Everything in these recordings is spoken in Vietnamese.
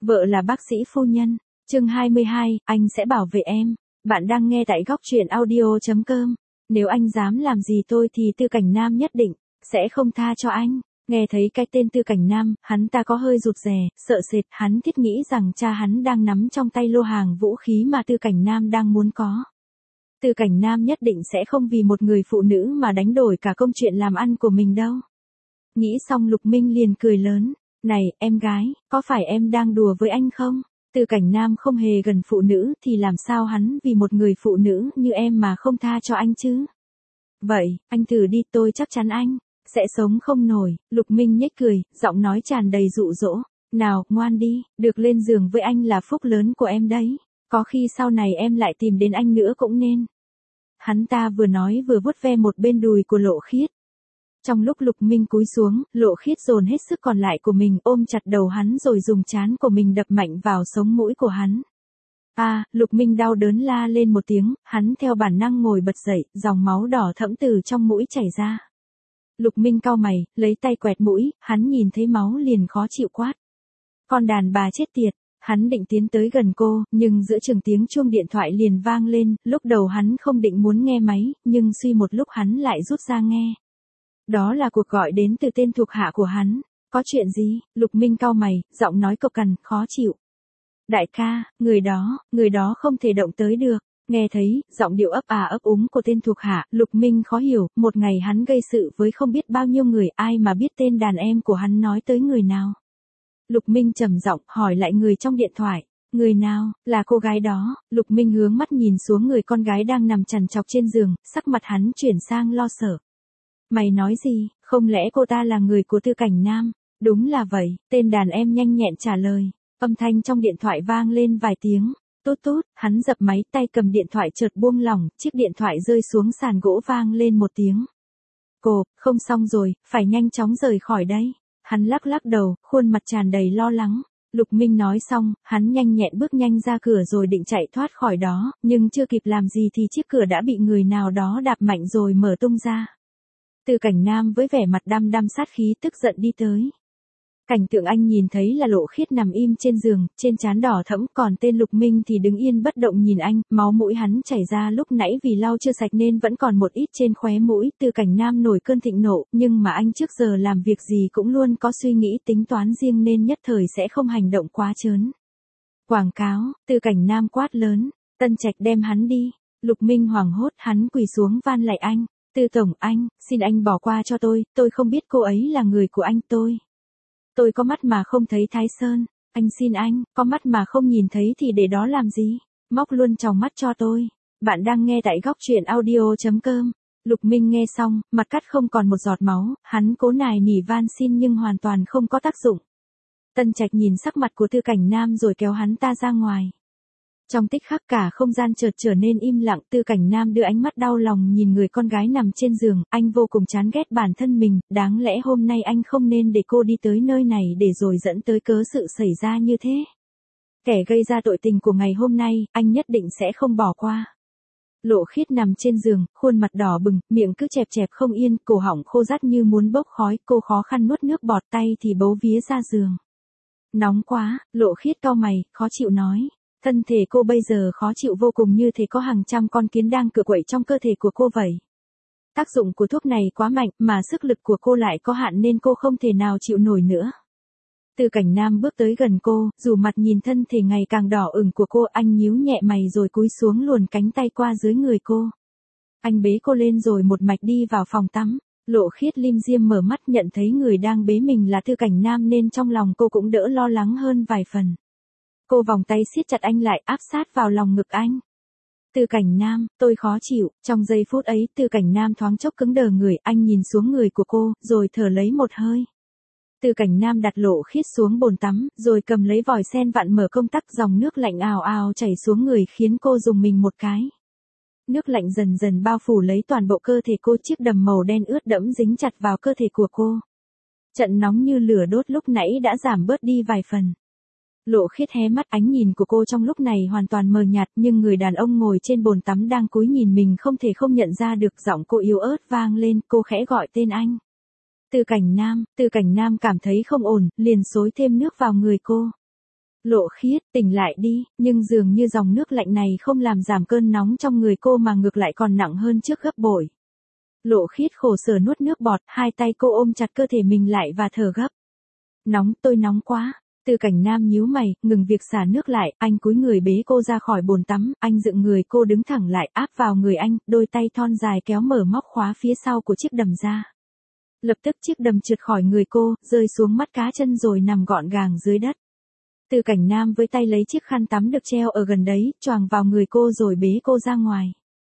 Vợ là bác sĩ phu nhân. Chương 22, anh sẽ bảo vệ em. Bạn đang nghe tại góc truyện audio.com. Nếu anh dám làm gì tôi thì Tư Cảnh Nam nhất định sẽ không tha cho anh. Nghe thấy cái tên Tư Cảnh Nam, hắn ta có hơi rụt rè, sợ sệt, hắn thiết nghĩ rằng cha hắn đang nắm trong tay lô hàng vũ khí mà Tư Cảnh Nam đang muốn có. Tư Cảnh Nam nhất định sẽ không vì một người phụ nữ mà đánh đổi cả công chuyện làm ăn của mình đâu. Nghĩ xong Lục Minh liền cười lớn. Này, em gái, có phải em đang đùa với anh không? Tư Cảnh Nam không hề gần phụ nữ thì làm sao hắn vì một người phụ nữ như em mà không tha cho anh chứ? Vậy, anh thử đi, tôi chắc chắn anh sẽ sống không nổi. Lục Minh nhếch cười, giọng nói tràn đầy dụ dỗ. Nào, ngoan đi, được lên giường với anh là phúc lớn của em đấy. Có khi sau này em lại tìm đến anh nữa cũng nên. Hắn ta vừa nói vừa vuốt ve một bên đùi của Lộ Khiết. Trong lúc Lục Minh cúi xuống, Lộ Khiết dồn hết sức còn lại của mình ôm chặt đầu hắn rồi dùng trán của mình đập mạnh vào sống mũi của hắn. Lục Minh đau đớn la lên một tiếng, hắn theo bản năng ngồi bật dậy, dòng máu đỏ thẫm từ trong mũi chảy ra. Lục Minh cau mày, lấy tay quẹt mũi, hắn nhìn thấy máu liền khó chịu quát. Con đàn bà chết tiệt. Hắn định tiến tới gần cô, nhưng giữa chừng tiếng chuông điện thoại liền vang lên, lúc đầu hắn không định muốn nghe máy, nhưng suy một lúc hắn lại rút ra nghe. Đó là cuộc gọi đến từ tên thuộc hạ của hắn. Có chuyện gì? Lục Minh cau mày, giọng nói cộc cằn, khó chịu. Đại ca, người đó không thể động tới được. Nghe thấy, giọng điệu ấp úng của tên thuộc hạ, Lục Minh khó hiểu, một ngày hắn gây sự với không biết bao nhiêu người, ai mà biết tên đàn em của hắn nói tới người nào. Lục Minh trầm giọng hỏi lại người trong điện thoại. Người nào? Là cô gái đó. Lục Minh hướng mắt nhìn xuống người con gái đang nằm trằn trọc trên giường, sắc mặt hắn chuyển sang lo sợ. Mày nói gì? Không lẽ cô ta là người của Tư Cảnh Nam? Đúng là vậy, tên đàn em nhanh nhẹn trả lời. Âm thanh trong điện thoại vang lên vài tiếng. Tút tút, hắn dập máy, tay cầm điện thoại chợt buông lỏng, chiếc điện thoại rơi xuống sàn gỗ vang lên một tiếng. Cộp, không xong rồi, phải nhanh chóng rời khỏi đây. Hắn lắc lắc đầu, khuôn mặt tràn đầy lo lắng. Lục Minh nói xong, hắn nhanh nhẹn bước nhanh ra cửa rồi định chạy thoát khỏi đó, nhưng chưa kịp làm gì thì chiếc cửa đã bị người nào đó đạp mạnh rồi mở tung ra. Tư Cảnh Nam với vẻ mặt đăm đăm sát khí tức giận đi tới. Cảnh tượng anh nhìn thấy là Lộ Khiết nằm im trên giường, trên trán đỏ thẫm, còn tên Lục Minh thì đứng yên bất động nhìn anh, máu mũi hắn chảy ra lúc nãy vì lau chưa sạch nên vẫn còn một ít trên khóe mũi. Tư Cảnh Nam nổi cơn thịnh nộ, nhưng mà anh trước giờ làm việc gì cũng luôn có suy nghĩ tính toán riêng nên nhất thời sẽ không hành động quá trớn. Quảng cáo, Tư Cảnh Nam quát lớn, Tân Trạch đem hắn đi. Lục Minh hoảng hốt, hắn quỳ xuống van lạy anh. Tư tổng, anh, xin anh bỏ qua cho tôi không biết cô ấy là người của anh. Tôi có mắt mà không thấy Thái Sơn, anh xin anh, có mắt mà không nhìn thấy thì để đó làm gì, móc luôn tròng mắt cho tôi. Bạn đang nghe tại góc truyện audio.com. Lục Minh nghe xong, mặt cắt không còn một giọt máu, hắn cố nài nỉ van xin nhưng hoàn toàn không có tác dụng. Tân Trạch nhìn sắc mặt của Tư Cảnh Nam rồi kéo hắn ta ra ngoài. Trong tích khắc cả không gian chợt trở nên im lặng. Tư Cảnh Nam đưa ánh mắt đau lòng nhìn người con gái nằm trên giường, anh vô cùng chán ghét bản thân mình, đáng lẽ hôm nay anh không nên để cô đi tới nơi này để rồi dẫn tới cớ sự xảy ra như thế. Kẻ gây ra tội tình của ngày hôm nay, anh nhất định sẽ không bỏ qua. Lộ Khiết nằm trên giường, khuôn mặt đỏ bừng, miệng cứ chẹp chẹp không yên, cổ họng khô rát như muốn bốc khói, cô khó khăn nuốt nước bọt, tay thì bấu vía ra giường. Nóng quá, Lộ Khiết cau mày, khó chịu nói. Thân thể cô bây giờ khó chịu vô cùng, như thể có hàng trăm con kiến đang cựa quậy trong cơ thể của cô vậy. Tác dụng của thuốc này quá mạnh, mà sức lực của cô lại có hạn nên cô không thể nào chịu nổi nữa. Tư Cảnh Nam bước tới gần cô, dù mặt nhìn thân thể ngày càng đỏ ửng của cô, anh nhíu nhẹ mày rồi cúi xuống luồn cánh tay qua dưới người cô. Anh bế cô lên rồi một mạch đi vào phòng tắm. Lộ Khiết lim dim mở mắt nhận thấy người đang bế mình là Tư Cảnh Nam nên trong lòng cô cũng đỡ lo lắng hơn vài phần. Cô vòng tay siết chặt anh lại, áp sát vào lòng ngực anh. Tư Cảnh Nam, tôi khó chịu. Trong giây phút ấy, Tư Cảnh Nam thoáng chốc cứng đờ người, anh nhìn xuống người của cô, rồi thở lấy một hơi. Tư Cảnh Nam đặt Lộ Khiết xuống bồn tắm, rồi cầm lấy vòi sen vặn mở công tắc, dòng nước lạnh ào ào chảy xuống người khiến cô rùng mình một cái. Nước lạnh dần dần bao phủ lấy toàn bộ cơ thể cô, chiếc đầm màu đen ướt đẫm dính chặt vào cơ thể của cô. Trận nóng như lửa đốt lúc nãy đã giảm bớt đi vài phần. Lộ Khiết hé mắt, ánh nhìn của cô trong lúc này hoàn toàn mờ nhạt, nhưng người đàn ông ngồi trên bồn tắm đang cúi nhìn mình không thể không nhận ra được. Giọng cô yếu ớt vang lên, cô khẽ gọi tên anh. Tư Cảnh Nam cảm thấy không ổn, liền xối thêm nước vào người cô. Lộ Khiết, tỉnh lại đi, nhưng dường như dòng nước lạnh này không làm giảm cơn nóng trong người cô mà ngược lại còn nặng hơn trước gấp bội. Lộ Khiết khổ sở nuốt nước bọt, hai tay cô ôm chặt cơ thể mình lại và thở gấp. Nóng, tôi nóng quá. Từ Cảnh Nam nhíu mày, ngừng việc xả nước lại, anh cúi người bế cô ra khỏi bồn tắm, anh dựng người cô đứng thẳng lại, áp vào người anh, đôi tay thon dài kéo mở móc khóa phía sau của chiếc đầm ra. Lập tức chiếc đầm trượt khỏi người cô, rơi xuống mắt cá chân rồi nằm gọn gàng dưới đất. Từ Cảnh Nam với tay lấy chiếc khăn tắm được treo ở gần đấy, choàng vào người cô rồi bế cô ra ngoài.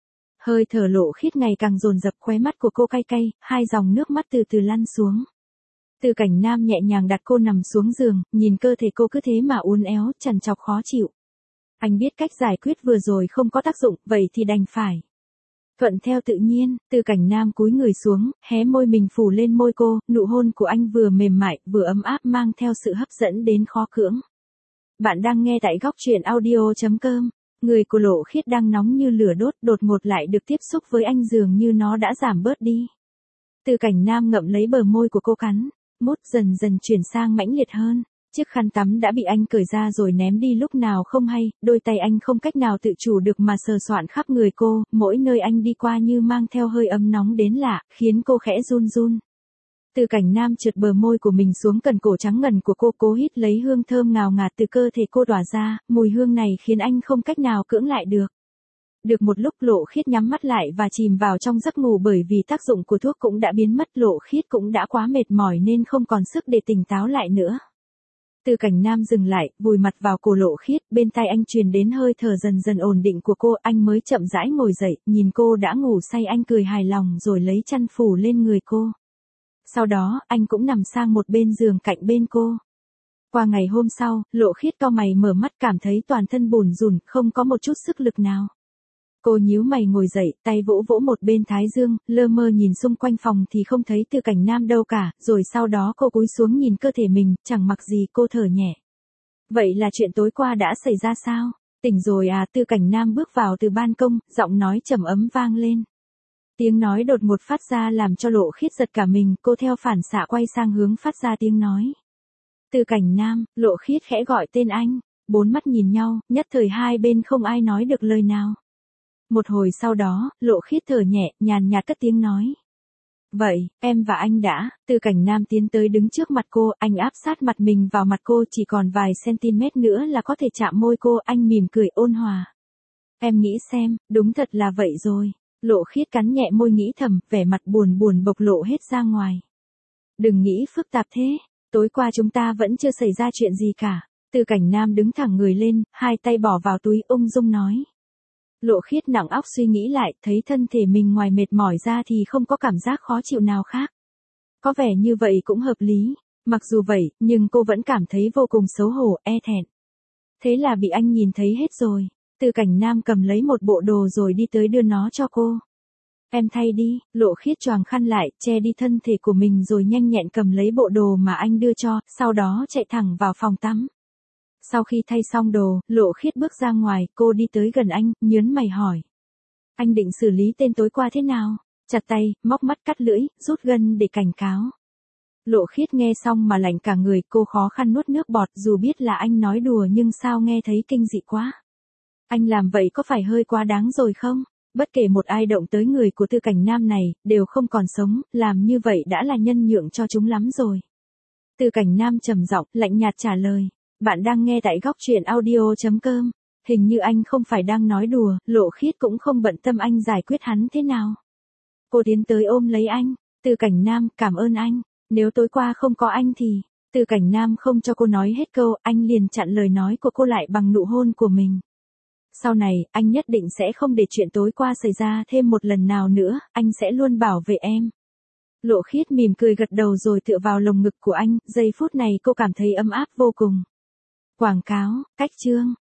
Hơi thở Lộ Khiết ngày càng dồn dập, khóe mắt của cô cay cay, hai dòng nước mắt từ từ lăn xuống. Từ Cảnh Nam nhẹ nhàng đặt cô nằm xuống giường, nhìn cơ thể cô cứ thế mà uốn éo, trằn trọc khó chịu. Anh biết cách giải quyết vừa rồi không có tác dụng, vậy thì đành phải thuận theo tự nhiên. Từ Cảnh Nam cúi người xuống, hé môi mình phủ lên môi cô, nụ hôn của anh vừa mềm mại, vừa ấm áp mang theo sự hấp dẫn đến khó cưỡng. Bạn đang nghe tại góc truyện audio.com. Người của Lộ Khiết đang nóng như lửa đốt, đột ngột lại được tiếp xúc với anh dường như nó đã giảm bớt đi. Từ Cảnh Nam ngậm lấy bờ môi của cô cắn, mút dần dần chuyển sang mãnh liệt hơn. Chiếc khăn tắm đã bị anh cởi ra rồi ném đi lúc nào không hay, đôi tay anh không cách nào tự chủ được mà sờ soạn khắp người cô, mỗi nơi anh đi qua như mang theo hơi ấm nóng đến lạ, khiến cô khẽ run run. Từ Cảnh Nam trượt bờ môi của mình xuống cần cổ trắng ngần của cô, cố hít lấy hương thơm ngào ngạt từ cơ thể cô tỏa ra, mùi hương này khiến anh không cách nào cưỡng lại được. Được một lúc Lộ Khiết nhắm mắt lại và chìm vào trong giấc ngủ, bởi vì tác dụng của thuốc cũng đã biến mất, Lộ Khiết cũng đã quá mệt mỏi nên không còn sức để tỉnh táo lại nữa. Từ Cảnh Nam dừng lại, vùi mặt vào cổ Lộ Khiết, bên tai anh truyền đến hơi thở dần dần ổn định của cô, anh mới chậm rãi ngồi dậy, nhìn cô đã ngủ say anh cười hài lòng rồi lấy chăn phủ lên người cô. Sau đó, anh cũng nằm sang một bên giường cạnh bên cô. Qua ngày hôm sau, Lộ Khiết cau mày mở mắt cảm thấy toàn thân bủn rủn, không có một chút sức lực nào. Cô nhíu mày ngồi dậy, tay vỗ vỗ một bên thái dương, lơ mơ nhìn xung quanh phòng thì không thấy Từ Cảnh Nam đâu cả, rồi sau đó cô cúi xuống nhìn cơ thể mình, chẳng mặc gì, cô thở nhẹ. Vậy là chuyện tối qua đã xảy ra sao? Tỉnh rồi à? Từ Cảnh Nam bước vào từ ban công, giọng nói trầm ấm vang lên. Tiếng nói đột ngột phát ra làm cho Lộ Khiết giật cả mình, cô theo phản xạ quay sang hướng phát ra tiếng nói. Từ Cảnh Nam, Lộ Khiết khẽ gọi tên anh, bốn mắt nhìn nhau, nhất thời hai bên không ai nói được lời nào. Một hồi sau đó, Lộ Khiết thở nhẹ, nhàn nhạt cất tiếng nói. Vậy, em và anh đã. Từ Cảnh Nam tiến tới đứng trước mặt cô, anh áp sát mặt mình vào mặt cô, chỉ còn vài cm nữa là có thể chạm môi cô, anh mỉm cười ôn hòa. Em nghĩ xem, đúng thật là vậy rồi. Lộ Khiết cắn nhẹ môi nghĩ thầm, vẻ mặt buồn buồn bộc lộ hết ra ngoài. Đừng nghĩ phức tạp thế, tối qua chúng ta vẫn chưa xảy ra chuyện gì cả. Từ Cảnh Nam đứng thẳng người lên, hai tay bỏ vào túi ung dung nói. Lộ Khiết nặng óc suy nghĩ lại, thấy thân thể mình ngoài mệt mỏi ra thì không có cảm giác khó chịu nào khác. Có vẻ như vậy cũng hợp lý, mặc dù vậy, nhưng cô vẫn cảm thấy vô cùng xấu hổ, e thẹn. Thế là bị anh nhìn thấy hết rồi. Từ Cảnh Nam cầm lấy một bộ đồ rồi đi tới đưa nó cho cô. Em thay đi. Lộ Khiết choàng khăn lại, che đi thân thể của mình rồi nhanh nhẹn cầm lấy bộ đồ mà anh đưa cho, sau đó chạy thẳng vào phòng tắm. Sau khi thay xong đồ, Lộ Khiết bước ra ngoài, cô đi tới gần anh, nhớn mày hỏi. Anh định xử lý tên tối qua thế nào? Chặt tay, móc mắt cắt lưỡi, rút gân để cảnh cáo. Lộ Khiết nghe xong mà lạnh cả người, cô khó khăn nuốt nước bọt, dù biết là anh nói đùa nhưng sao nghe thấy kinh dị quá. Anh làm vậy có phải hơi quá đáng rồi không? Bất kể một ai động tới người của Từ Cảnh Nam này, đều không còn sống, làm như vậy đã là nhân nhượng cho chúng lắm rồi. Từ Cảnh Nam trầm giọng, lạnh nhạt trả lời. Bạn đang nghe tại góc truyện audio.com. Hình như anh không phải đang nói đùa, Lộ Khiết cũng không bận tâm anh giải quyết hắn thế nào. Cô tiến tới ôm lấy anh. Từ Cảnh Nam, cảm ơn anh. Nếu tối qua không có anh thì... Từ Cảnh Nam không cho cô nói hết câu, anh liền chặn lời nói của cô lại bằng nụ hôn của mình. Sau này, anh nhất định sẽ không để chuyện tối qua xảy ra thêm một lần nào nữa, anh sẽ luôn bảo vệ em. Lộ Khiết mỉm cười gật đầu rồi tựa vào lồng ngực của anh, giây phút này cô cảm thấy ấm áp vô cùng. Quảng cáo, cách chương.